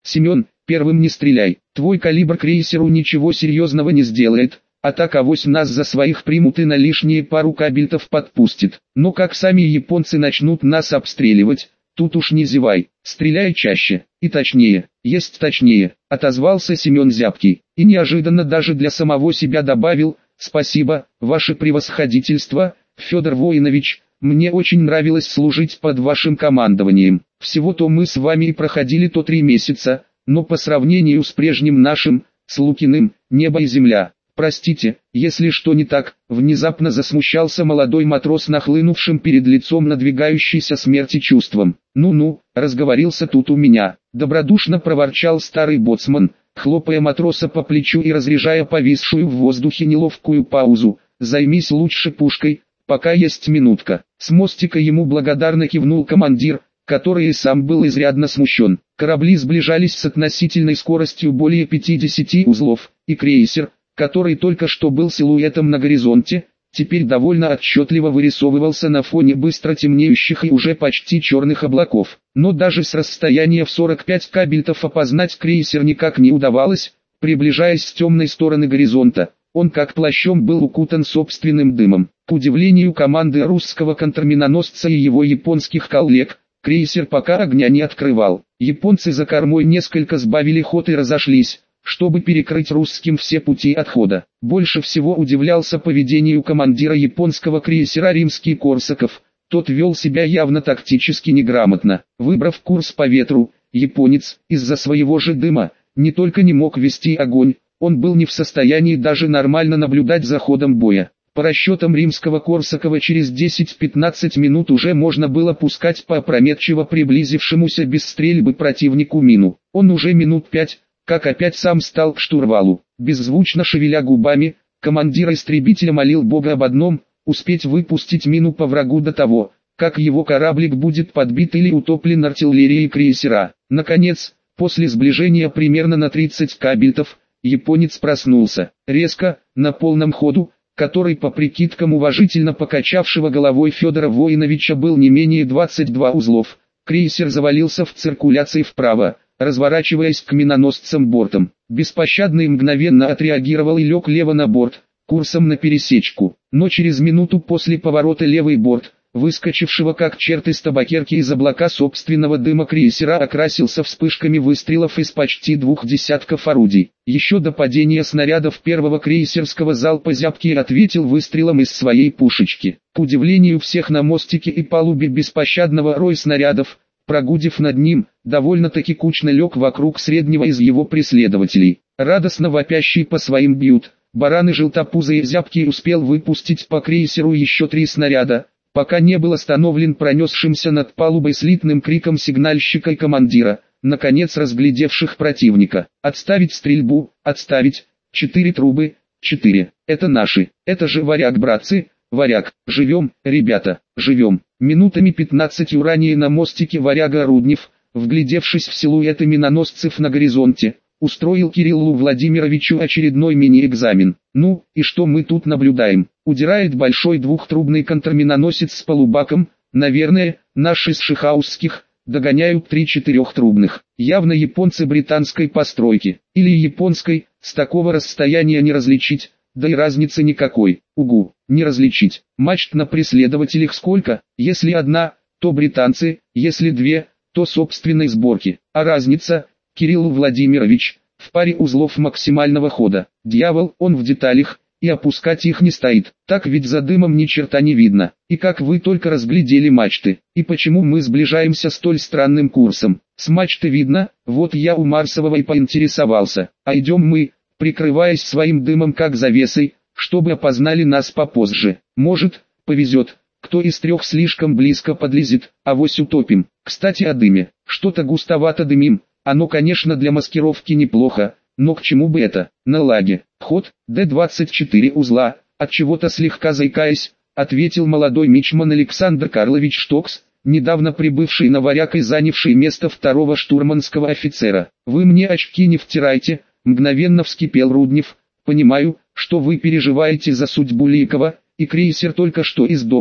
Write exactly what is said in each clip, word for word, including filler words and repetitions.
Семен, первым не стреляй, твой калибр крейсеру ничего серьезного не сделает, а так авось нас за своих примут и на лишние пару кабельтов подпустит. Но как сами японцы начнут нас обстреливать, тут уж не зевай, стреляй чаще, и точнее, есть точнее, отозвался Семен Зябкий, и неожиданно даже для самого себя добавил: спасибо, ваше превосходительство, Федор Воинович, мне очень нравилось служить под вашим командованием. Всего-то мы с вами и проходили то три месяца, но по сравнению с прежним нашим, с Лукиным, небо и земля. Простите, если что не так, внезапно засмущался молодой матрос нахлынувшим перед лицом надвигающейся смерти чувством. Ну-ну, разговорился тут у меня, добродушно проворчал старый боцман, хлопая матроса по плечу и разряжая повисшую в воздухе неловкую паузу. Займись лучше пушкой, пока есть минутка. С мостика ему благодарно кивнул командир, который и сам был изрядно смущен. Корабли сближались с относительной скоростью более пятидесяти узлов, и крейсер, который только что был силуэтом на горизонте, теперь довольно отчетливо вырисовывался на фоне быстро темнеющих и уже почти черных облаков. Но даже с расстояния в сорок пять кабельтов опознать крейсер никак не удавалось, приближаясь с темной стороны горизонта. Он как плащом был укутан собственным дымом. К удивлению команды русского контрминоносца и его японских коллег, крейсер пока огня не открывал. Японцы за кормой несколько сбавили ход и разошлись, чтобы перекрыть русским все пути отхода. Больше всего удивлялся поведению командира японского крейсера «Римский Корсаков». Тот вел себя явно тактически неграмотно. Выбрав курс по ветру, японец, из-за своего же дыма, не только не мог вести огонь, он был не в состоянии даже нормально наблюдать за ходом боя. По расчетам Римского Корсакова через десять-пятнадцать минут уже можно было пускать по опрометчиво приблизившемуся без стрельбы противнику мину. Он уже минут пять, как опять сам стал к штурвалу. Беззвучно шевеля губами, командир истребителя молил Бога об одном: успеть выпустить мину по врагу до того, как его кораблик будет подбит или утоплен артиллерией крейсера. Наконец, после сближения примерно на тридцать кабельтов, японец проснулся. Резко, на полном ходу, который по прикидкам уважительно покачавшего головой Федора Воиновича был не менее двадцати двух узлов, крейсер завалился в циркуляции вправо, разворачиваясь к миноносцам бортом. Беспощадно и мгновенно отреагировал и лег лево на борт, курсом на пересечку. Но через минуту после поворота левый борт, выскочившего как черт из табакерки из облака собственного дыма крейсера, окрасился вспышками выстрелов из почти двух десятков орудий. Еще до падения снарядов первого крейсерского залпа Зябкий ответил выстрелом из своей пушечки. К удивлению всех на мостике и палубе беспощадного рой снарядов, прогудев над ним, довольно-таки кучно лег вокруг среднего из его преследователей. Радостно вопящий по своим бьют, бараны желтопузые Зябкий успел выпустить по крейсеру еще три снаряда, пока не был остановлен пронесшимся над палубой слитным криком сигнальщика и командира, наконец разглядевших противника. «Отставить стрельбу, отставить! Четыре трубы, четыре! Это наши! Это же варяг, братцы! Варяг! Живем, ребята, живем!» Минутами пятнадцатью ранее на мостике варяга Руднев, вглядевшись в силуэты миноносцев на горизонте, устроил Кириллу Владимировичу очередной мини-экзамен. «Ну, и что мы тут наблюдаем? Удирает большой двухтрубный контрминоносец с полубаком, наверное, наши с шихаусских, догоняют три четырехтрубных. Явно японцы британской постройки, или японской, с такого расстояния не различить, да и разницы никакой. Угу, не различить. Мачт на преследователях сколько? Если одна, то британцы, если две, то собственной сборки. А разница, Кирилл Владимирович, в паре узлов максимального хода. Дьявол, он в деталях, и опускать их не стоит. Так ведь за дымом ни черта не видно. И как вы только разглядели мачты, и почему мы сближаемся столь странным курсом? С мачты видно, вот я у Марсового и поинтересовался. А идем мы, прикрываясь своим дымом как завесой, чтобы опознали нас попозже. Может, повезет, кто из трех слишком близко подлезет, авось утопим. Кстати о дыме, что-то густовато дымим. Оно, конечно, для маскировки неплохо, но к чему бы это? На лаге. Ход, Д двадцать четыре узла, от чего-то слегка заикаясь, ответил молодой мичман Александр Карлович Штокс, недавно прибывший на варяг и занявший место второго штурманского офицера. Вы мне очки не втирайте, мгновенно вскипел Руднев. Понимаю, что вы переживаете за судьбу Ликова, и крейсер только что из дока,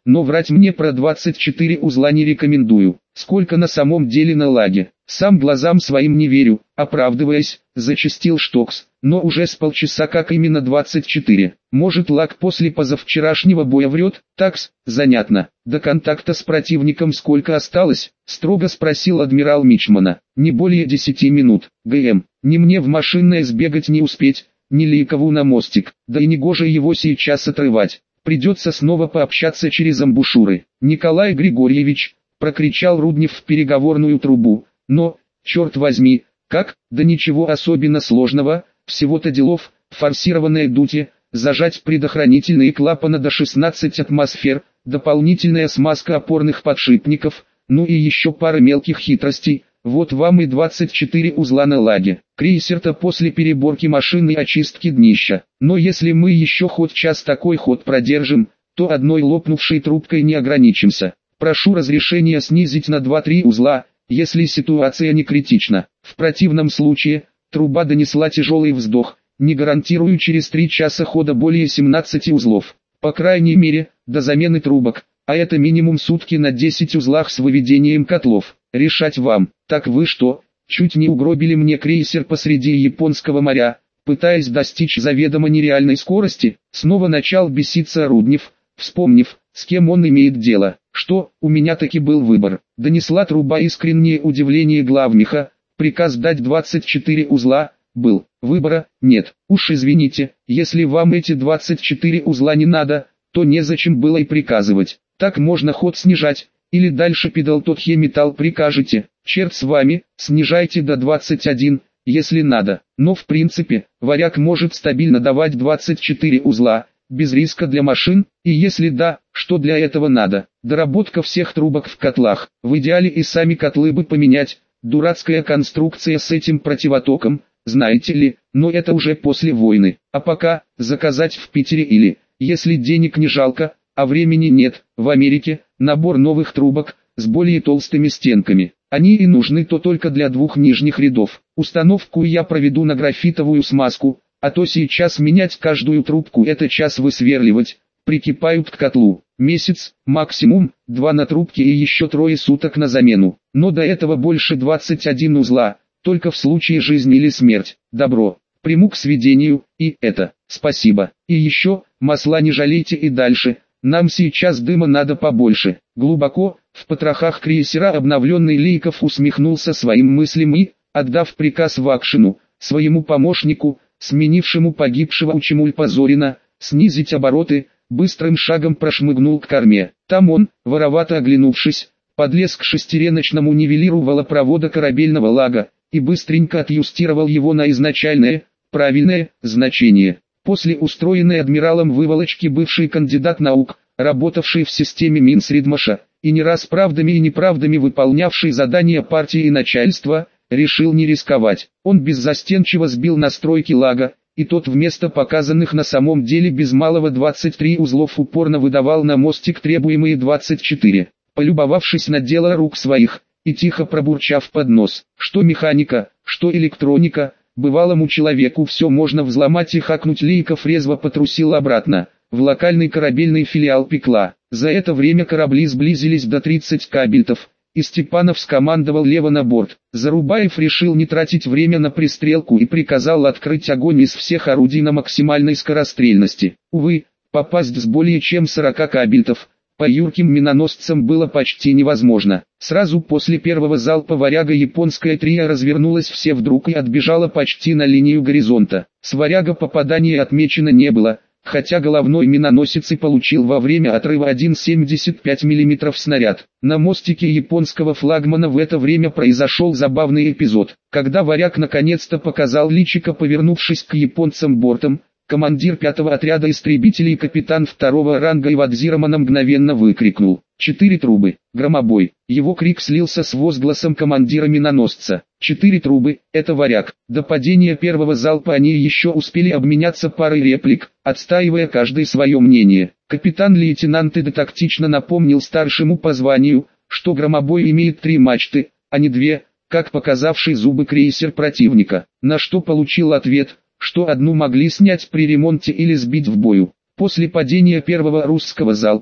но врать мне про двадцать четыре узла не рекомендую. Сколько на самом деле на лаге? Сам глазам своим не верю, оправдываясь, зачастил Штокс, но уже с полчаса как именно двадцать четыре. Может, лаг после позавчерашнего боя врет? Такс, занятно. До контакта с противником сколько осталось? Строго спросил адмирал Мичмана. Не более десяти минут. ГМ, не мне в машинное сбегать не успеть, не Лейкову на мостик, да и не гоже его сейчас отрывать. Придется снова пообщаться через амбушюры. Николай Григорьевич, прокричал Руднев в переговорную трубу. Но, черт возьми, как? Да ничего особенно сложного, всего-то делов, форсированное дутие, зажать предохранительные клапаны до шестнадцати атмосфер, дополнительная смазка опорных подшипников, ну и еще пара мелких хитростей. Вот вам и двадцать четыре узла на лаге. Крейсер-то после переборки машины и очистки днища. Но если мы еще хоть час такой ход продержим, то одной лопнувшей трубкой не ограничимся. Прошу разрешения снизить на два-три узла, если ситуация не критична. В противном случае, труба донесла тяжелый вздох, не гарантирую через три часа хода более семнадцати узлов. По крайней мере, до замены трубок, а это минимум сутки на десять узлах с выведением котлов. Решать вам. Так вы что, чуть не угробили мне крейсер посреди Японского моря, пытаясь достичь заведомо нереальной скорости? Снова начал беситься Руднев, вспомнив, с кем он имеет дело. Что, у меня таки был выбор. Донесла труба искреннее удивление главмеха. Приказ дать двадцать четыре узла, был. Выбора, нет. Уж извините, если вам эти двадцать четыре узла не надо, то незачем было и приказывать. Так можно ход снижать, или дальше педал тот хеметалл прикажете. Черт с вами, снижайте до двадцать один, если надо. Но в принципе, варяг может стабильно давать двадцать четыре узла, без риска для машин, и если да, что для этого надо? Доработка всех трубок в котлах, в идеале и сами котлы бы поменять, дурацкая конструкция с этим противотоком, знаете ли, но это уже после войны. А пока, заказать в Питере или, если денег не жалко, а времени нет, в Америке, набор новых трубок, с более толстыми стенками. Они и нужны то только для двух нижних рядов. Установку я проведу на графитовую смазку, а то сейчас менять каждую трубку это час высверливать, прикипают к котлу. Месяц, максимум, два на трубке и еще трое суток на замену. Но до этого больше двадцать один узла, только в случае жизни или смерть. Добро, приму к сведению, и это, спасибо. И еще, масла не жалейте и дальше. Нам сейчас дыма надо побольше. Глубоко, в потрохах крейсера обновленный Лейков усмехнулся своим мыслям и, отдав приказ Вакшину, своему помощнику, сменившему погибшего Учимульпа Зорина, снизить обороты, быстрым шагом прошмыгнул к корме. Там он, воровато оглянувшись, подлез к шестереночному нивелиру волопровода корабельного лага, и быстренько отъюстировал его на изначальное, правильное, значение. После устроенной адмиралом выволочки бывший кандидат наук, работавший в системе Минсредмаша, и не раз правдами и неправдами выполнявший задания партии и начальства, решил не рисковать. Он беззастенчиво сбил настройки лага, и тот вместо показанных на самом деле без малого двадцать три узлов упорно выдавал на мостик требуемые двадцать четыре. Полюбовавшись на дело рук своих, и тихо пробурчав под нос, что механика, что электроника, бывалому человеку все можно взломать и хакнуть, Лейков резво потрусил обратно, в локальный корабельный филиал Пекла. За это время корабли сблизились до тридцати кабельтов, и Степанов скомандовал лево на борт. Зарубаев решил не тратить время на пристрелку и приказал открыть огонь из всех орудий на максимальной скорострельности. Увы, попасть с более чем сорока кабельтов по юрким миноносцам было почти невозможно. Сразу после первого залпа «Варяга» японская трио развернулась все вдруг и отбежала почти на линию горизонта. С «Варяга» попадания отмечено не было, хотя головной миноносец и получил во время отрыва один целых семьдесят пять сотых мм снаряд. На мостике японского флагмана в это время произошел забавный эпизод. Когда «Варяг» наконец-то показал личико, повернувшись к японцам бортом, командир пятого отряда истребителей капитан второго ранга Ивадзиромана мгновенно выкрикнул: «Четыре трубы! Громобой!» Его крик слился с возгласом командира миноносца. «Четыре трубы, это «Варяг». До падения первого залпа они еще успели обменяться парой реплик, отстаивая каждый свое мнение. Капитан-лейтенант Ида тактично напомнил старшему по званию, что громобой имеет три мачты, а не две, как показавший зубы крейсер противника, на что получил ответ, что одну могли снять при ремонте или сбить в бою. После падения первого русского залпа,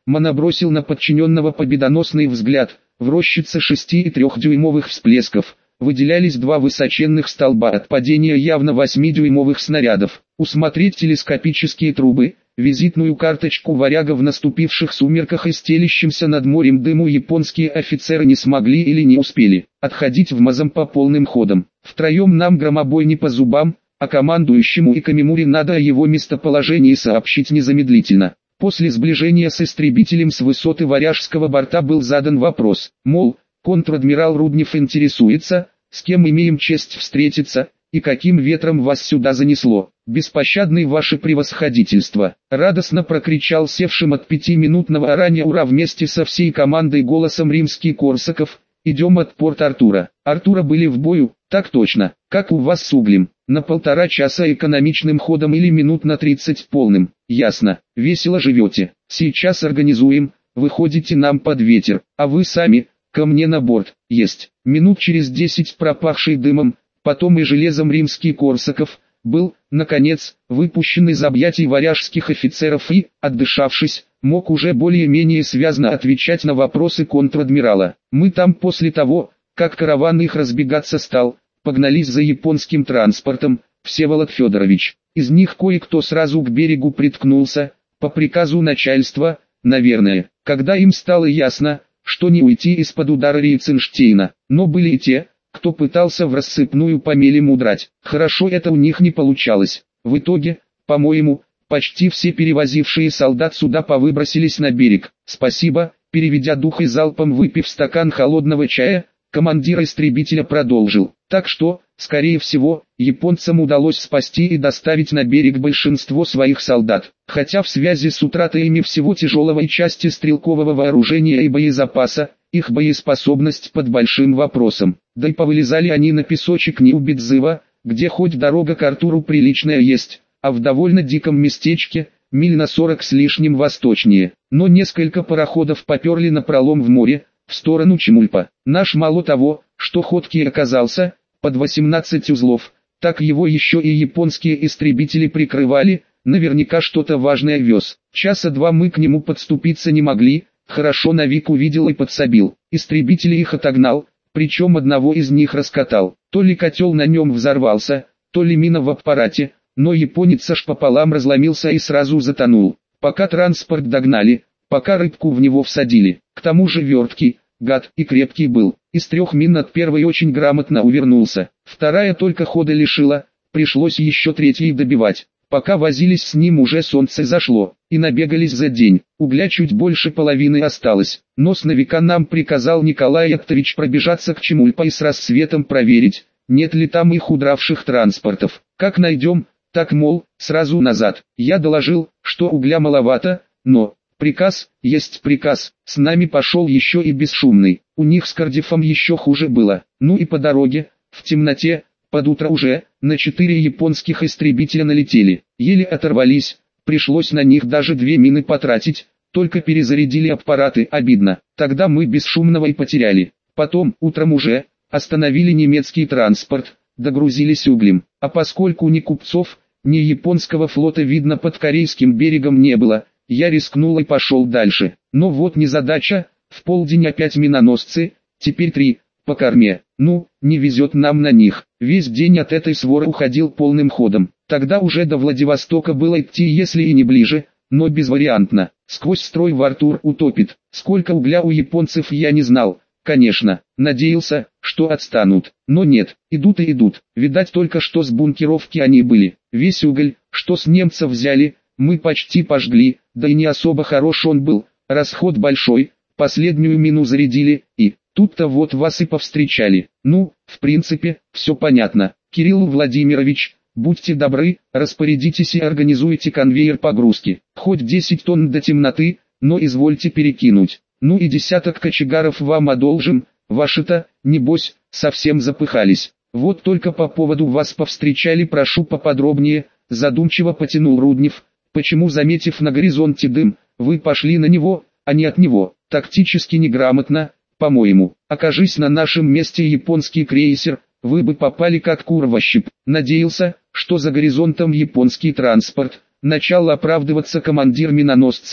Мана бросил на подчиненного победоносный взгляд. В рощице шести и трёхдюймовых всплесков выделялись два высоченных столба от падения явно восьмидюймовых снарядов. Усмотреть телескопические трубы, визитную карточку варяга в наступивших сумерках и стелящимся над морем дыму японские офицеры не смогли или не успели. Отходить в Мазам по полным ходам. Втроем нам громобой не по зубам, а командующему и Камимуре надо о его местоположении сообщить незамедлительно. После сближения с истребителем с высоты варяжского борта был задан вопрос, мол, контр-адмирал Руднев интересуется, с кем имеем честь встретиться, и каким ветром вас сюда занесло. «Беспощадный ваше превосходительство!» — радостно прокричал севшим от пятиминутного орания «Ура!» вместе со всей командой голосом римский Корсаков. «Идем от Порт-Артура». «Артура были в бою?» «Так точно. Как у вас с углем?» «На полтора часа экономичным ходом или минут на тридцать полным». «Ясно. Весело живете. Сейчас организуем. Выходите нам под ветер, а вы сами, ко мне на борт». «Есть». Минут через десять пропахший дымом, потом и железом римский Корсаков, был, наконец, выпущен из объятий варяжских офицеров и, отдышавшись, мог уже более-менее связно отвечать на вопросы контр-адмирала. Мы там после того, как караван их разбегаться стал, погнались за японским транспортом, Всеволод Федорович. Из них кое-кто сразу к берегу приткнулся, по приказу начальства, наверное, когда им стало ясно, что не уйти из-под удара Рейценштейна. Но были и те, кто пытался в рассыпную по мелям удрать. Хорошо это у них не получалось. В итоге, по-моему, почти все перевозившие солдат суда повыбросились на берег. Спасибо, переведя дух и залпом выпив стакан холодного чая, командир истребителя продолжил. Так что, скорее всего, японцам удалось спасти и доставить на берег большинство своих солдат. Хотя в связи с утратами всего тяжелого и части стрелкового вооружения и боезапаса, их боеспособность под большим вопросом. Да и повылезали они на песочек Нью-Бидзыва, где хоть дорога к Артуру приличная есть, а в довольно диком местечке, миль на сорок с лишним восточнее. Но несколько пароходов поперли напролом в море, в сторону Чемульпа. Наш мало того, что ходкий оказался, под восемнадцать узлов, так его еще и японские истребители прикрывали, наверняка что-то важное вез. Часа два мы к нему подступиться не могли. Хорошо Навик увидел и подсобил. Истребители их отогнал, причем одного из них раскатал. То ли котел на нем взорвался, то ли мина в аппарате, но японец аж пополам разломился и сразу затонул. Пока транспорт догнали, пока рыбку в него всадили. К тому же верткий, гад и крепкий был. Из трех мин от первой очень грамотно увернулся. Вторая только хода лишила, пришлось еще третьей добивать. Пока возились с ним, уже солнце зашло, и набегались за день. Угля чуть больше половины осталось, но с Навика нам приказал Николай Яктович пробежаться к Чемульпа и с рассветом проверить, нет ли там их удравших транспортов. Как найдем, так мол, сразу назад. Я доложил, что угля маловато, но приказ есть приказ. С нами пошел еще и бесшумный. У них с Кардифом еще хуже было. Ну и по дороге, в темноте, под утро уже, на четыре японских истребителя налетели. Еле оторвались, пришлось на них даже две мины потратить, только перезарядили аппараты, обидно. Тогда мы бесшумного и потеряли. Потом, утром уже, остановили немецкий транспорт, догрузились углем. А поскольку ни купцов, ни японского флота видно под корейским берегом не было, я рискнул и пошел дальше. Но вот незадача, в полдень опять миноносцы, теперь три, по корме. Ну, не везет нам на них. Весь день от этой своры уходил полным ходом. Тогда уже до Владивостока было идти, если и не ближе, но безвариантно. Сквозь строй в Артур утопит. Сколько угля у японцев я не знал. Конечно, надеялся, что отстанут. Но нет, идут и идут. Видать, только что с бункеровки они были. Весь уголь, что с немцев взяли, мы почти пожгли, да и не особо хорош он был. Расход большой, последнюю мину зарядили, и тут-то вот вас и повстречали. Ну, в принципе, все понятно. Кирилл Владимирович, будьте добры, распорядитесь и организуйте конвейер погрузки. Хоть десять тонн до темноты, но извольте перекинуть. Ну и десяток кочегаров вам одолжим, ваши-то, небось, совсем запыхались. Вот только по поводу вас повстречали, прошу поподробнее, задумчиво потянул Руднев. Почему, заметив на горизонте дым, вы пошли на него, а не от него? Тактически неграмотно, по-моему. Окажись на нашем месте японский крейсер, вы бы попали как кур во щип. Надеялся, что за горизонтом японский транспорт. Начал оправдываться командир миноносца.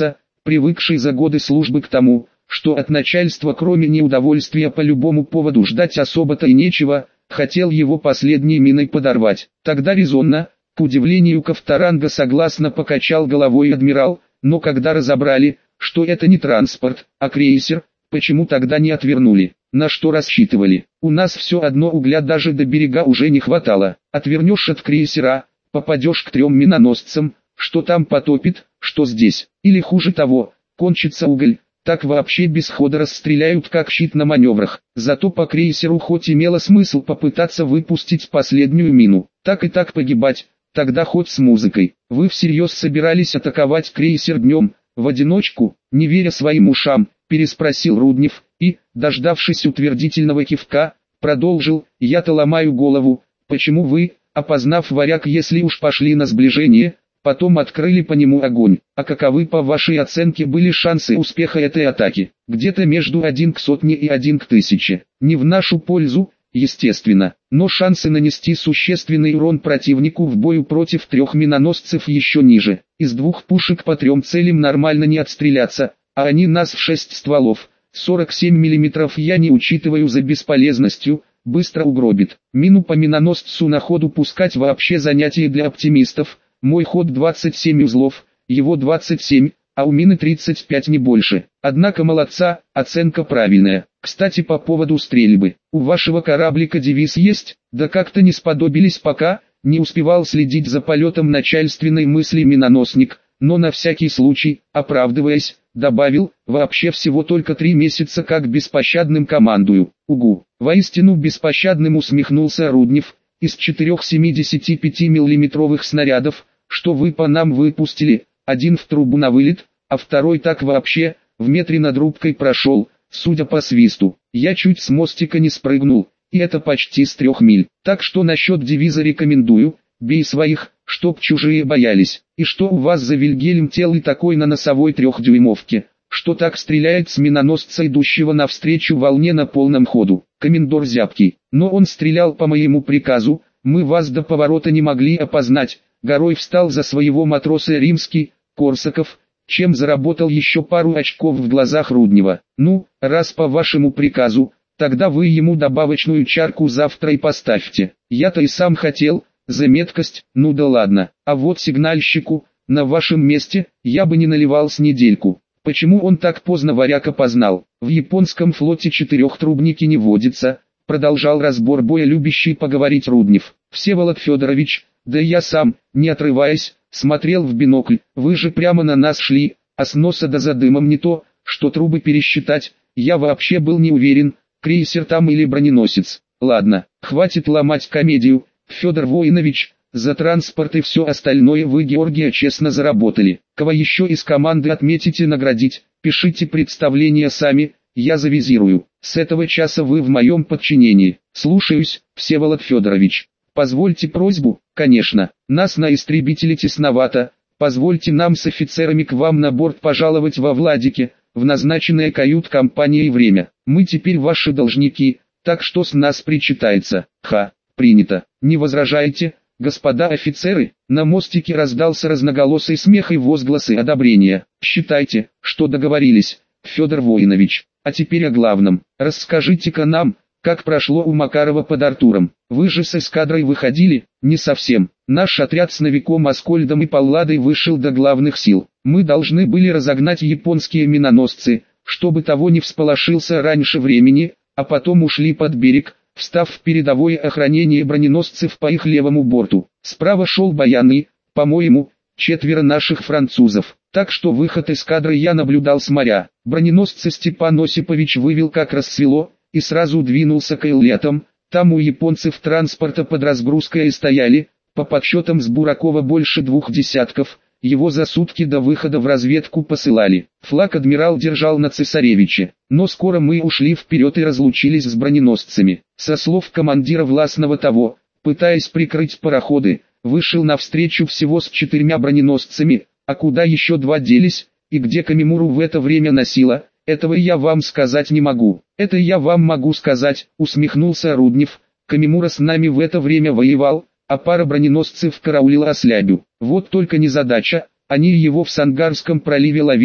привыкший за годы службы к тому, что от начальства кроме неудовольствия по любому поводу ждать особо-то и нечего, хотел его последней миной подорвать. Тогда резонно, к удивлению Ковторанга согласно покачал головой адмирал, но когда разобрали, что это не транспорт, а крейсер, почему тогда не отвернули? На что рассчитывали? У нас все одно угля даже до берега уже не хватало. Отвернешь от крейсера, попадешь к трем миноносцам, что там потопит, что здесь. Или хуже того, кончится уголь, так вообще без хода расстреляют как щит на маневрах. Зато по крейсеру хоть имело смысл попытаться выпустить последнюю мину. Так и так погибать, тогда хоть с музыкой. Вы всерьез собирались атаковать крейсер днем, в одиночку, не веря своим ушам, переспросил Руднев, и, дождавшись утвердительного кивка, продолжил: я-то ломаю голову, почему вы, опознав варяг, если уж пошли на сближение, потом открыли по нему огонь. А каковы по вашей оценке были шансы успеха этой атаки? Где-то между один к сотне и один к тысяче. Не в нашу пользу, естественно, но шансы нанести существенный урон противнику в бою против трех миноносцев еще ниже. Из двух пушек по трем целям нормально не отстреляться, а они нас в шесть стволов, сорок семь миллиметров я не учитываю за бесполезностью, быстро угробит. Мину по миноносцу на ходу пускать вообще занятие для оптимистов. Мой ход двадцать семь узлов, его двадцать семь, а у мины тридцать пять не больше. Однако молодца, оценка правильная. Кстати, по поводу стрельбы. У вашего кораблика девиз есть? Да как-то не сподобились пока, не успевал следить за полетом начальственной мысли миноносник, но на всякий случай, оправдываясь, добавил: вообще всего только три месяца как беспощадным командую. Угу. Воистину беспощадным, усмехнулся Руднев. Из четырех семидесятипятимиллиметровых снарядов, что вы по нам выпустили, один в трубу на вылет, а второй так вообще, в метре над рубкой прошел, судя по свисту. Я чуть с мостика не спрыгнул, и это почти с трех миль. Так что насчет девиза рекомендую: бей своих, чтоб чужие боялись. И что у вас за Вильгельм Телый такой на носовой трехдюймовке, что так стреляет с миноносца, идущего навстречу волне на полном ходу? Комендор зябкий, но он стрелял по моему приказу, мы вас до поворота не могли опознать. Горой встал за своего матроса Римский, Корсаков, чем заработал еще пару очков в глазах Руднева. Ну, раз по вашему приказу, тогда вы ему добавочную чарку завтра и поставьте. Я-то и сам хотел, за меткость, ну да ладно. А вот сигнальщику, на вашем месте, я бы не наливал с недельку. Почему он так поздно варяг опознал? В японском флоте четырехтрубники не водится, продолжал разбор боя любящий поговорить Руднев. Всеволод Федорович, да я сам, не отрываясь, смотрел в бинокль. Вы же прямо на нас шли, а с носа да за дымом не то, что трубы пересчитать. Я вообще был не уверен, крейсер там или броненосец. Ладно, хватит ломать комедию, Федор Воинович. За транспорт и все остальное вы, Георгия, честно заработали. Кого еще из команды отметите, наградить, пишите представления сами, я завизирую. С этого часа вы в моем подчинении. Слушаюсь, Всеволод Федорович. Позвольте просьбу? Конечно. Нас на истребителе тесновато. Позвольте нам с офицерами к вам на борт пожаловать во Владике, в назначенное кают-компанией время. Мы теперь ваши должники, так что с нас причитается. Ха, принято. Не возражаете? Господа офицеры, на мостике раздался разноголосый смех и возгласы одобрения. Считайте, что договорились, Федор Воинович. А теперь о главном. Расскажите-ка нам, как прошло у Макарова под Артуром. Вы же с эскадрой выходили? Не совсем. Наш отряд с новиком Аскольдом и Палладой вышел до главных сил. Мы должны были разогнать японские миноносцы, чтобы того не всполошился раньше времени, а потом ушли под берег, встав в передовое охранение броненосцев по их левому борту. Справа шел Баян и, по-моему, четверо наших французов. Так что выход эскадры я наблюдал с моря. Броненосцы Степан Осипович вывел как рассвело, и сразу двинулся к Эллетам. Там у японцев транспорта под разгрузкой и стояли, по подсчетам с Буракова больше двух десятков. Его за сутки до выхода в разведку посылали. Флаг адмирал держал на Цесаревиче. Но скоро мы ушли вперед и разлучились с броненосцами. Со слов командира Власного того, пытаясь прикрыть пароходы, вышел навстречу всего с четырьмя броненосцами, а куда еще два делись, и где Камимуру в это время носило, этого я вам сказать не могу. Это я вам могу сказать, усмехнулся Руднев. Камимура с нами в это время воевал, а пара броненосцев караулила ослябю. Вот только незадача, они его в Сангарском проливе ловили,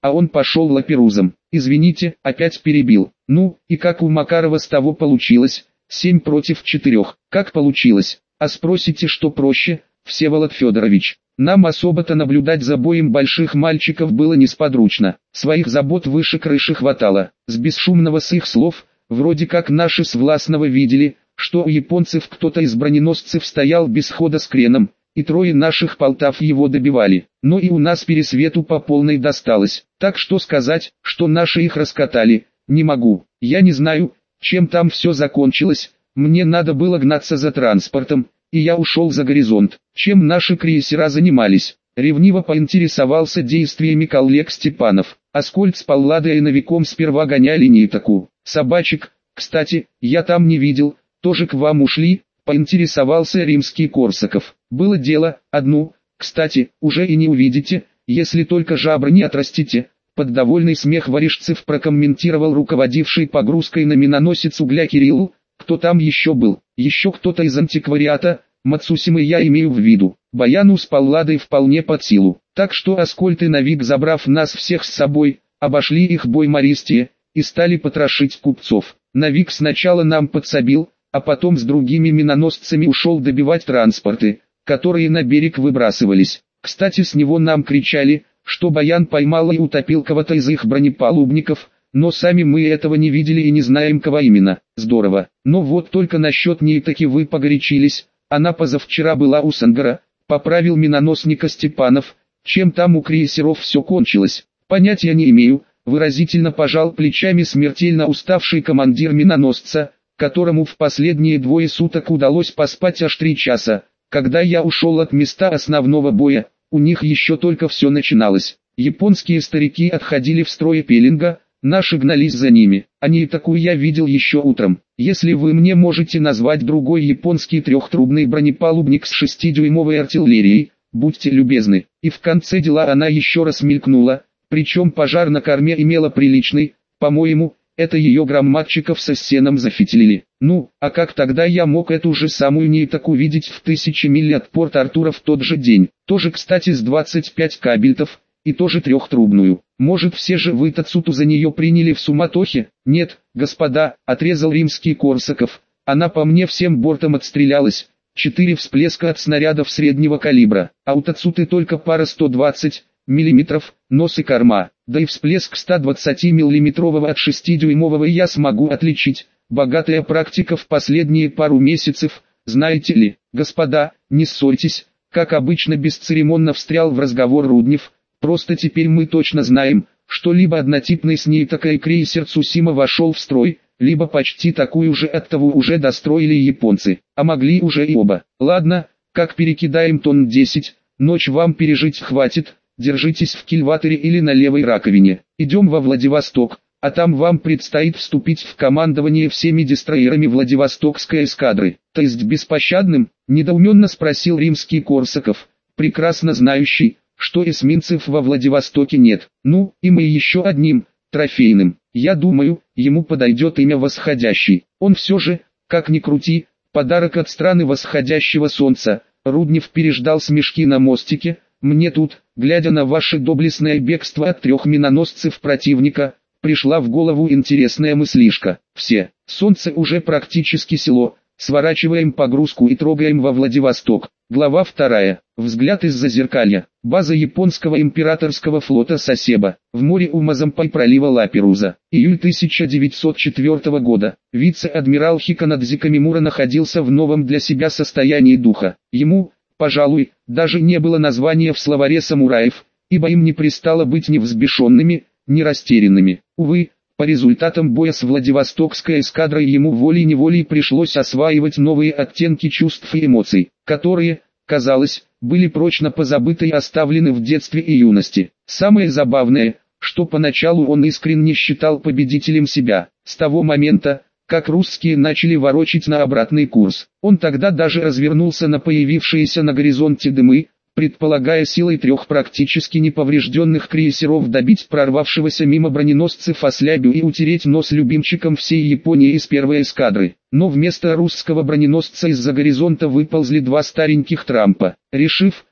а он пошел лаперузом. Извините, опять перебил. Ну, и как у Макарова с того получилось? Семь против четырех. Как получилось? А спросите, что проще, Всеволод Федорович? Нам особо-то наблюдать за боем больших мальчиков было несподручно. Своих забот выше крыши хватало. С бесшумного с их слов, вроде как наши с Власного видели, что у японцев кто-то из броненосцев стоял без хода с креном, и трое наших Полтав его добивали. Но и у нас пересвету по полной досталось. Так что сказать, что наши их раскатали, не могу. Я не знаю, чем там все закончилось, мне надо было гнаться за транспортом, и я ушел за горизонт. Чем наши крейсера занимались? Ревниво поинтересовался действиями коллег Степанов. Аскольд с Палладой и Новиком сперва гоняли Нитаку. Собачек, кстати, я там не видел, тоже к вам ушли, поинтересовался Римский-Корсаков. Было дело, одну, кстати, уже и не увидите, если только жабры не отрастите. Под довольный смех варежцев прокомментировал руководивший погрузкой на миноносец угля Кирилл. Кто там еще был? Еще кто-то из антиквариата, Мацусимы я имею в виду. Баяну с Палладой вполне под силу. Так что Аскольд и Навик, забрав нас всех с собой, обошли их бой-мористие, и стали потрошить купцов. Навик сначала нам подсобил, а потом с другими миноносцами ушел добивать транспорты, которые на берег выбрасывались. Кстати, с него нам кричали, что Баян поймал и утопил кого-то из их бронепалубников, но сами мы этого не видели и не знаем, кого именно. Здорово. Но вот только насчет ней таки вы погорячились, она позавчера была у Сангара, поправил миноносника Степанов. Чем там у крейсеров все кончилось, понятия не имею, выразительно пожал плечами смертельно уставший командир миноносца, которому в последние двое суток удалось поспать аж три часа. Когда я ушел от места основного боя, у них еще только все начиналось. Японские старики отходили в строй пеленга, наши гнались за ними. Они такую я видел еще утром. Если вы мне можете назвать другой японский трехтрубный бронепалубник с шестидюймовой артиллерией, будьте любезны. И в конце дела она еще раз мелькнула, причем пожар на корме имела приличный, по-моему, это ее громадчиков со сеном зафитилили. Ну, а как тогда я мог эту же самую Нитак увидеть в тысячи миль от Порт-Артура в тот же день? Тоже, кстати, с двадцать пять кабельтов, и тоже трехтрубную. Может, все же вы Тацуту за нее приняли в суматохе? Нет, господа, отрезал Римский-Корсаков. Она по мне всем бортом отстрелялась. Четыре всплеска от снарядов среднего калибра, а у Тацуты только пара сто двадцать миллиметров, нос и корма, да и всплеск сто двадцать миллиметрового от шестидюймового я смогу отличить. Богатая практика в последние пару месяцев, знаете ли. Господа, не ссорьтесь, как обычно бесцеремонно встрял в разговор Руднев. Просто теперь мы точно знаем, что либо однотипный с ней такой крейсер Цусима вошел в строй, либо почти такую же оттого уже достроили японцы, а могли уже и оба. Ладно, как перекидаем тонн десять, ночь вам пережить хватит, держитесь в кильваторе или на левой раковине. Идем во Владивосток, а там вам предстоит вступить в командование всеми дестройерами Владивостокской эскадры. То есть беспощадным? Недоуменно спросил Римский-Корсаков, прекрасно знающий, что эсминцев во Владивостоке нет. Ну, и мы еще одним, трофейным. Я думаю, ему подойдет имя Восходящий. Он все же, как ни крути, подарок от страны восходящего солнца. Руднев переждал смешки на мостике. Мне тут, глядя на ваше доблестное бегство от трех миноносцев противника, пришла в голову интересная мыслишка. Все, солнце уже практически село, сворачиваем погрузку и трогаем во Владивосток. Глава вторая. Взгляд из-за зеркалья. База японского императорского флота Сасеба. В море у Мазампай пролива Лаперуза. Июль тысяча девятьсот четвёртого года. Вице-адмирал Хиканадзи Камимура находился в новом для себя состоянии духа. Ему, пожалуй, даже не было названия в словаре самураев, ибо им не пристало быть ни взбешенными, ни растерянными. Увы, по результатам боя с Владивостокской эскадрой ему волей-неволей пришлось осваивать новые оттенки чувств и эмоций, которые, казалось, были прочно позабыты и оставлены в детстве и юности. Самое забавное, что поначалу он искренне считал победителем себя. С того момента, как русские начали ворочить на обратный курс, он тогда даже развернулся на появившиеся на горизонте дымы, предполагая силой трех практически неповрежденных крейсеров добить прорвавшегося мимо броненосцев Ослябю и утереть нос любимчикам всей Японии из первой эскадры. Но вместо русского броненосца из-за горизонта выползли два стареньких Трампа. Решив,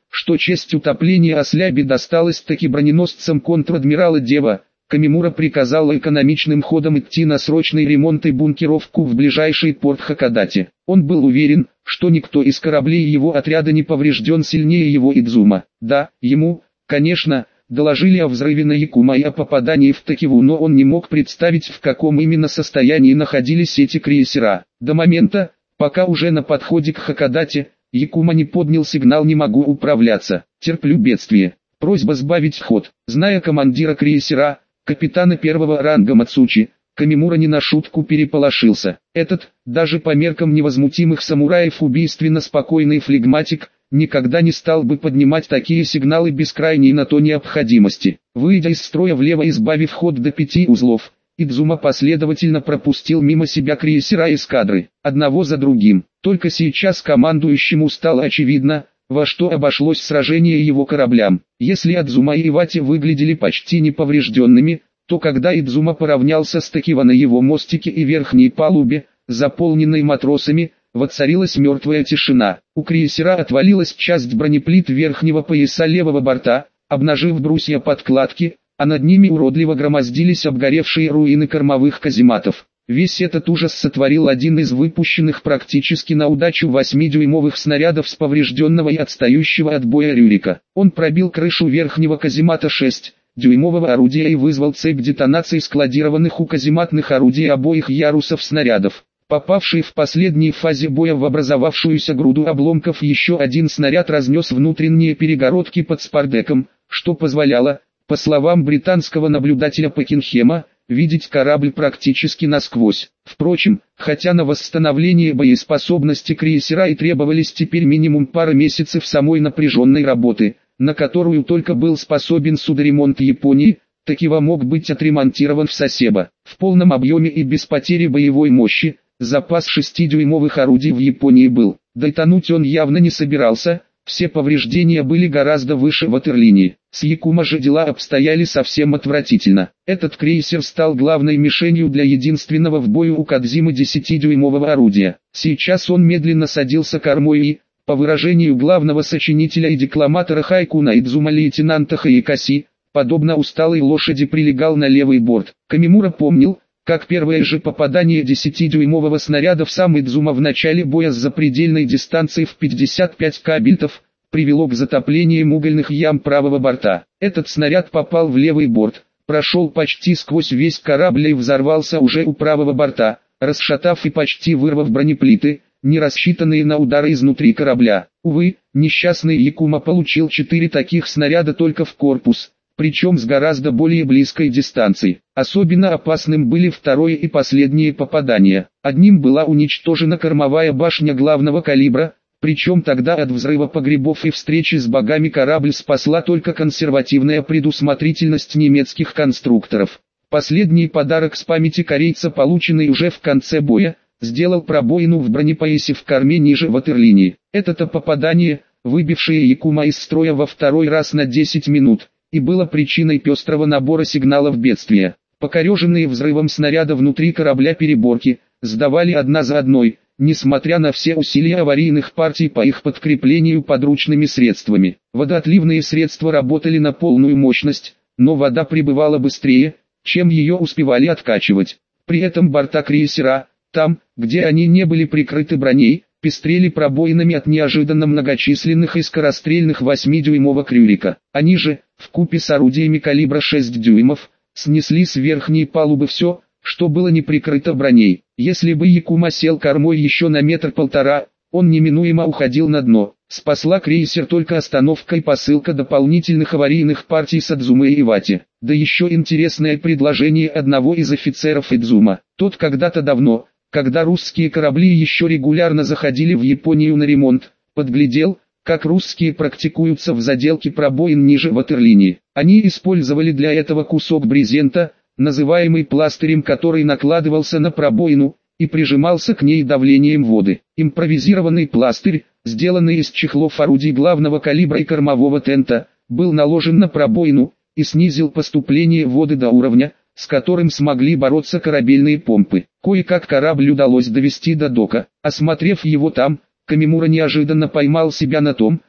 что честь утопления осляби досталась таки броненосцам контр-адмирала Дева, Камимура приказал экономичным ходом идти на срочный ремонт и бункеровку в ближайший порт Хакодате. Он был уверен, что никто из кораблей его отряда не поврежден сильнее его Идзума. Да, ему, конечно, доложили о взрыве на Якума и о попадании в Токиву, но он не мог представить, в каком именно состоянии находились эти крейсера. До момента, пока уже на подходе к Хакодате, Якума не поднял сигнал «Не могу управляться, терплю бедствие». Просьба сбавить ход. Зная командира крейсера, капитана первого ранга Мацучи, Камимура не на шутку переполошился. Этот, даже по меркам невозмутимых самураев убийственно спокойный флегматик, никогда не стал бы поднимать такие сигналы без крайней на то необходимости. Выйдя из строя влево и сбавив ход до пяти узлов, Идзума последовательно пропустил мимо себя крейсера эскадры, одного за другим. Только сейчас командующему стало очевидно, во что обошлось сражение его кораблям. Если Адзума и Ивати выглядели почти неповрежденными, то когда Идзума поравнялся с Токива на его мостике и верхней палубе, заполненной матросами, воцарилась мертвая тишина. У крейсера отвалилась часть бронеплит верхнего пояса левого борта, обнажив брусья подкладки, а над ними уродливо громоздились обгоревшие руины кормовых казематов. Весь этот ужас сотворил один из выпущенных практически на удачу восьмидюймовых снарядов с поврежденного и отстающего от боя Рюрика. Он пробил крышу верхнего каземата шестидюймового орудия и вызвал цепь детонаций складированных у казематных орудий обоих ярусов снарядов. Попавший в последней фазе боя в образовавшуюся груду обломков еще один снаряд разнес внутренние перегородки под спардеком, что позволяло, по словам британского наблюдателя Пакинхема, видеть корабль практически насквозь. Впрочем, хотя на восстановление боеспособности крейсера и требовались теперь минимум пара месяцев самой напряженной работы, на которую только был способен судоремонт Японии, Токива мог быть отремонтирован в Сасебо. В полном объеме и без потери боевой мощи, запас шестидюймовых орудий в Японии был. Дотянуть он явно не собирался, все повреждения были гораздо выше ватерлинии. С Якума же дела обстояли совсем отвратительно. Этот крейсер стал главной мишенью для единственного в бою у Кадзимы десятидюймового орудия. Сейчас он медленно садился кормой и, по выражению главного сочинителя и декламатора хайкуна Идзума лейтенанта Хаякаси, подобно усталой лошади прилегал на левый борт. Камимура помнил, как первое же попадание десятидюймового снаряда в сам Идзума в начале боя с запредельной дистанцией в пятьдесят пять кабельтов, привело к затоплению угольных ям правого борта. Этот снаряд попал в левый борт, прошел почти сквозь весь корабль и взорвался уже у правого борта, расшатав и почти вырвав бронеплиты, не рассчитанные на удары изнутри корабля. Увы, несчастный Якума получил четыре таких снаряда только в корпус, причем с гораздо более близкой дистанции. Особенно опасным были второе и последние попадания. Одним была уничтожена кормовая башня главного калибра, причем тогда от взрыва погребов и встречи с богами корабль спасла только консервативная предусмотрительность немецких конструкторов. Последний подарок с памяти корейца, полученный уже в конце боя, сделал пробоину в бронепоясе в корме ниже ватерлинии. Это-то попадание, выбившее Якума из строя во второй раз на десять минут, и было причиной пестрого набора сигналов бедствия. Покореженные взрывом снаряда внутри корабля переборки, сдавали одна за одной, несмотря на все усилия аварийных партий по их подкреплению подручными средствами. Водоотливные средства работали на полную мощность, но вода прибывала быстрее, чем ее успевали откачивать. При этом борта крейсера, там, где они не были прикрыты броней, пестрели пробоинами от неожиданно многочисленных и скорострельных восьмидюймовок Рюрика. Они же, вкупе с орудиями калибра шесть дюймов, снесли с верхней палубы все, что было не прикрыто броней. Если бы Якума сел кормой еще на метр-полтора, он неминуемо уходил на дно. Спасла крейсер только остановка и посылка дополнительных аварийных партий с Адзумы и Ивати. Да еще интересное предложение одного из офицеров Идзума. Тот когда-то давно, когда русские корабли еще регулярно заходили в Японию на ремонт, подглядел, как русские практикуются в заделке пробоин ниже ватерлинии. Они использовали для этого кусок брезента, называемый пластырем, который накладывался на пробоину и прижимался к ней давлением воды. Импровизированный пластырь, сделанный из чехлов орудий главного калибра и кормового тента, был наложен на пробоину и снизил поступление воды до уровня, с которым смогли бороться корабельные помпы. Кое-как корабль удалось довести до дока. Осмотрев его там, Камимура неожиданно поймал себя на том,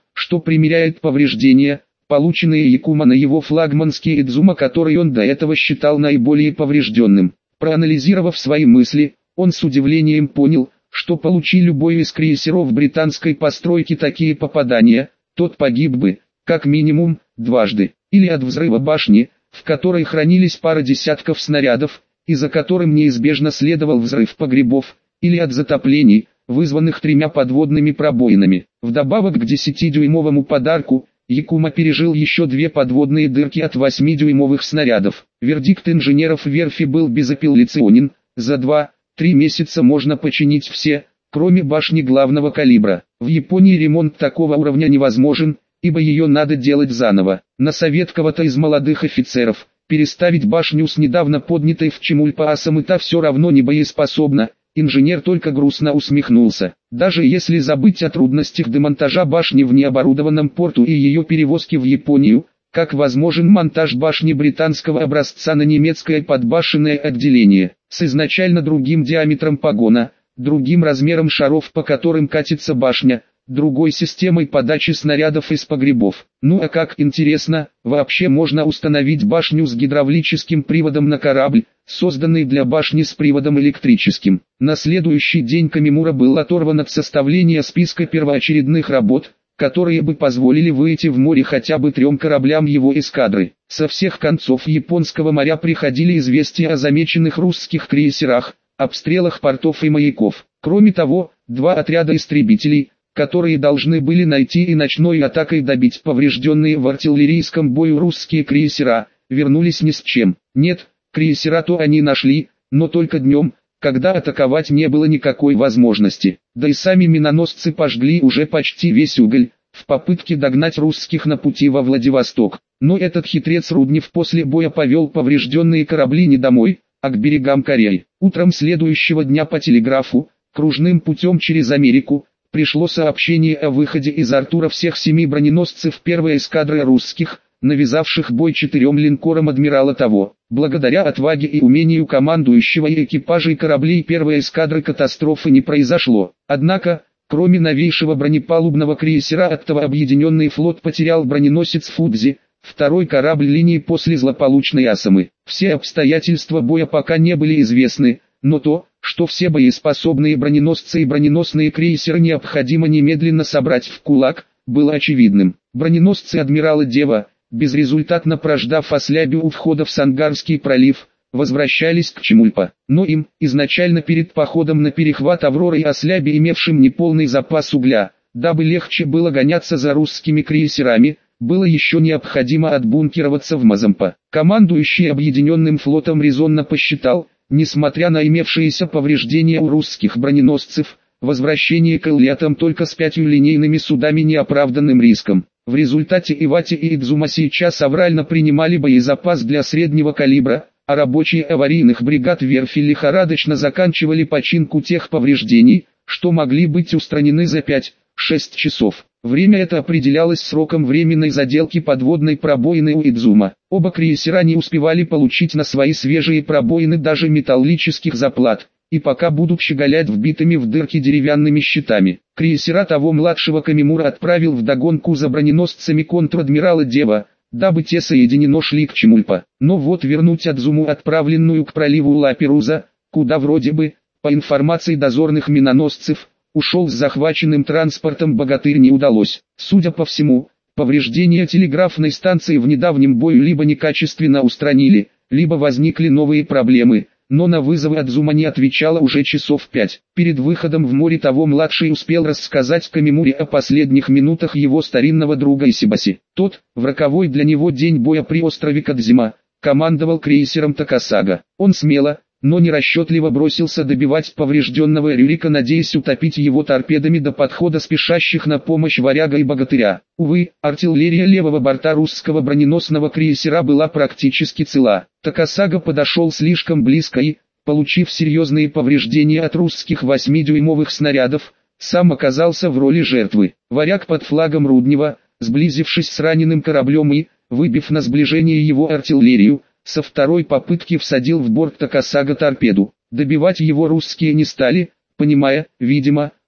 что примеряет повреждения, полученные Якума на его флагманский Идзума, который он до этого считал наиболее поврежденным. Проанализировав свои мысли, он с удивлением понял, что получи любой из крейсеров британской постройки такие попадания, тот погиб бы, как минимум, дважды, или от взрыва башни, в которой хранились пара десятков снарядов, и за которым неизбежно следовал взрыв погребов, или от затоплений, вызванных тремя подводными пробоинами. Вдобавок к десятидюймовому подарку, Якума пережил еще две подводные дырки от восьмидюймовых снарядов. Вердикт инженеров верфи был безапелляционен: за два-три месяца можно починить все, кроме башни главного калибра. В Японии ремонт такого уровня невозможен, ибо ее надо делать заново. На совет кого-то из молодых офицеров, переставить башню с недавно поднятой в Чемульпа Асамыта все равно не боеспособна. Инженер только грустно усмехнулся. Даже если забыть о трудностях демонтажа башни в необорудованном порту и ее перевозки в Японию, как возможен монтаж башни британского образца на немецкое подбашенное отделение, с изначально другим диаметром погона, другим размером шаров, по которым катится башня, другой системой подачи снарядов из погребов. Ну а как интересно, вообще можно установить башню с гидравлическим приводом на корабль, созданный для башни с приводом электрическим. На следующий день Камимура был оторван от составления списка первоочередных работ, которые бы позволили выйти в море хотя бы трем кораблям его эскадры. Со всех концов Японского моря приходили известия о замеченных русских крейсерах, обстрелах портов и маяков. Кроме того, два отряда истребителей, которые должны были найти и ночной атакой добить поврежденные в артиллерийском бою русские крейсера, вернулись ни с чем. Нет, крейсера-то они нашли, но только днем, когда атаковать не было никакой возможности. Да и сами миноносцы пожгли уже почти весь уголь, в попытке догнать русских на пути во Владивосток. Но этот хитрец Руднев после боя повел поврежденные корабли не домой, а к берегам Кореи. Утром следующего дня по телеграфу, кружным путем через Америку, пришло сообщение о выходе из Артура всех семи броненосцев первой эскадры русских, навязавших бой четырем линкорам адмирала того. Благодаря отваге и умению командующего и экипажей кораблей первой эскадры катастрофы не произошло. Однако, кроме новейшего бронепалубного крейсера Оттава, объединенный флот потерял броненосец Фудзи, второй корабль линии после злополучной Асамы. Все обстоятельства боя пока не были известны, но то, что все боеспособные броненосцы и броненосные крейсеры необходимо немедленно собрать в кулак, было очевидным. Броненосцы адмирала Дева, безрезультатно прождав ослябе у входа в Сангарский пролив, возвращались к Чемульпа. Но им, изначально перед походом на перехват Авроры и ослябе, имевшим неполный запас угля, дабы легче было гоняться за русскими крейсерами, было еще необходимо отбункироваться в Мазампа. Командующий объединенным флотом резонно посчитал, несмотря на имевшиеся повреждения у русских броненосцев, возвращение к Эллиатам только с пятью линейными судами неоправданным риском. В результате Ивати и Идзума сейчас аврально принимали боезапас для среднего калибра, а рабочие аварийных бригад верфи лихорадочно заканчивали починку тех повреждений, что могли быть устранены за пять-шесть часов. Время это определялось сроком временной заделки подводной пробоины у Идзума. Оба крейсера не успевали получить на свои свежие пробоины даже металлических заплат, и пока будут щеголять вбитыми в дырки деревянными щитами. Крейсера того младшего Камимура отправил вдогонку за броненосцами контр-адмирала Дева, дабы те соединено шли к Чемульпа. Но вот вернуть Адзуму, отправленную к проливу Ла-Перуза, куда вроде бы, по информации дозорных миноносцев, ушел с захваченным транспортом богатырь, не удалось. Судя по всему, повреждения телеграфной станции в недавнем бою либо некачественно устранили, либо возникли новые проблемы, но на вызовы Адзума не отвечала уже часов пять. Перед выходом в море того младший успел рассказать Камимуре о последних минутах его старинного друга Исибаси. Тот, в роковой для него день боя при острове Кадзима, командовал крейсером Такасага. Он смело, но нерасчетливо бросился добивать поврежденного Рюрика, надеясь утопить его торпедами до подхода спешащих на помощь Варяга и Богатыря. Увы, артиллерия левого борта русского броненосного крейсера была практически цела. Такасага подошел слишком близко и, получив серьезные повреждения от русских восьмидюймовых снарядов, сам оказался в роли жертвы. Варяг под флагом Руднева, сблизившись с раненым кораблем и, выбив на сближение его артиллерию, со второй попытки всадил в борт Такасага торпеду. Добивать его русские не стали, понимая, видимо,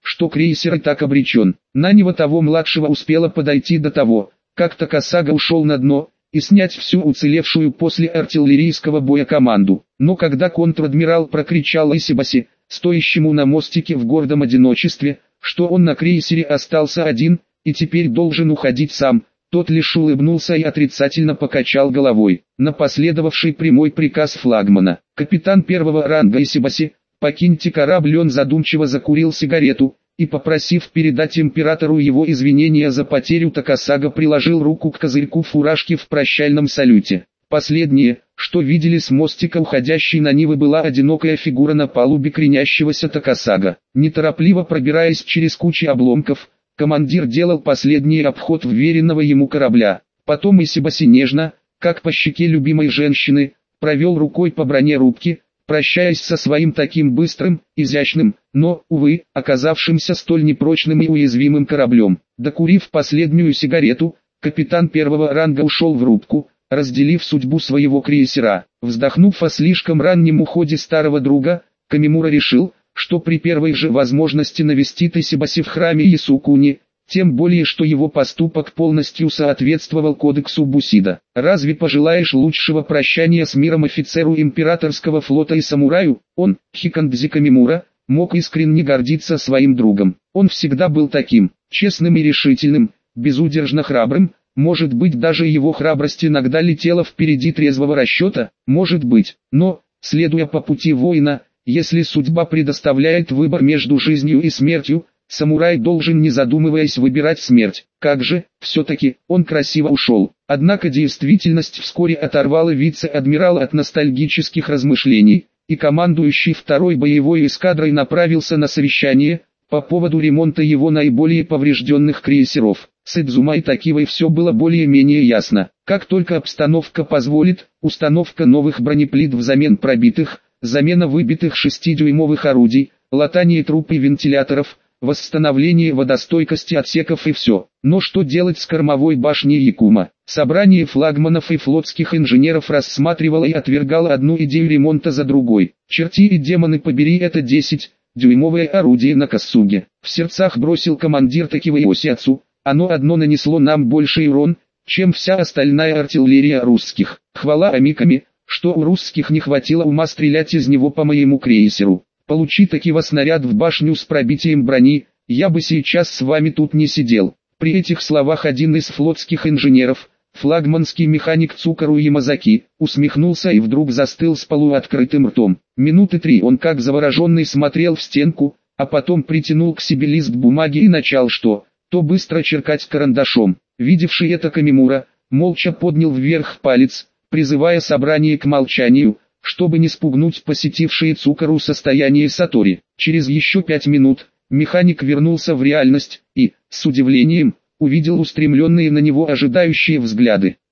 что крейсер и так обречен. Нанива того младшего успела подойти до того, как Такасага ушел на дно, и снять всю уцелевшую после артиллерийского боя команду. Но когда контр-адмирал прокричал Исибаси, стоящему на мостике в гордом одиночестве, что он на крейсере остался один, и теперь должен уходить сам, тот лишь улыбнулся и отрицательно покачал головой. На последовавший прямой приказ флагмана, капитан первого ранга Исибаси, покиньте корабль, он задумчиво закурил сигарету, и, попросив передать императору его извинения за потерю, Такасага приложил руку к козырьку фуражки в прощальном салюте. Последнее, что видели с мостика уходящей на Нивы, была одинокая фигура на палубе кренящегося Такасага. Неторопливо пробираясь через кучи обломков, командир делал последний обход вверенного ему корабля. Потом Исибаси нежно, как по щеке любимой женщины, провел рукой по броне рубки, прощаясь со своим таким быстрым, изящным, но, увы, оказавшимся столь непрочным и уязвимым кораблем. Докурив последнюю сигарету, капитан первого ранга ушел в рубку, разделив судьбу своего крейсера. Вздохнув о слишком раннем уходе старого друга, Камимура решил, что при первой же возможности навестит Исибаси в храме Ясукуни, тем более что его поступок полностью соответствовал кодексу Бусида. Разве пожелаешь лучшего прощания с миром офицеру императорского флота и самураю? Он, Хикандзи Камимура, мог искренне гордиться своим другом. Он всегда был таким, честным и решительным, безудержно храбрым. Может быть, даже его храбрость иногда летела впереди трезвого расчета, может быть, но, следуя по пути воина, если судьба предоставляет выбор между жизнью и смертью, самурай должен, не задумываясь, выбирать смерть. Как же, все-таки, он красиво ушел. Однако действительность вскоре оторвала вице-адмирала от ностальгических размышлений, и командующий второй боевой эскадрой направился на совещание по поводу ремонта его наиболее поврежденных крейсеров. С Идзумой Такивой все было более-менее ясно. Как только обстановка позволит, установка новых бронеплит взамен пробитых, замена выбитых шестидюймовых орудий, латание труб и вентиляторов, восстановление водостойкости отсеков и все. Но что делать с кормовой башней Якума? Собрание флагманов и флотских инженеров рассматривало и отвергало одну идею ремонта за другой. Черти и демоны побери, это десятидюймовое орудие на Касуге. В сердцах бросил командир Такивы Осиацу. Оно одно нанесло нам больше урон, чем вся остальная артиллерия русских. Хвала Амиками, что у русских не хватило ума стрелять из него по моему крейсеру. Получи Такива снаряд в башню с пробитием брони, я бы сейчас с вами тут не сидел. При этих словах один из флотских инженеров, флагманский механик Цукару Ямазаки, усмехнулся и вдруг застыл с полуоткрытым ртом. Минуты три он как завороженный смотрел в стенку, а потом притянул к себе лист бумаги и начал что то быстро черкать карандашом. Видевший это Камимура, молча поднял вверх палец, призывая собрание к молчанию, чтобы не спугнуть посетившие Цукару состояние сатори. Через еще пять минут, механик вернулся в реальность и, с удивлением, увидел устремленные на него ожидающие взгляды.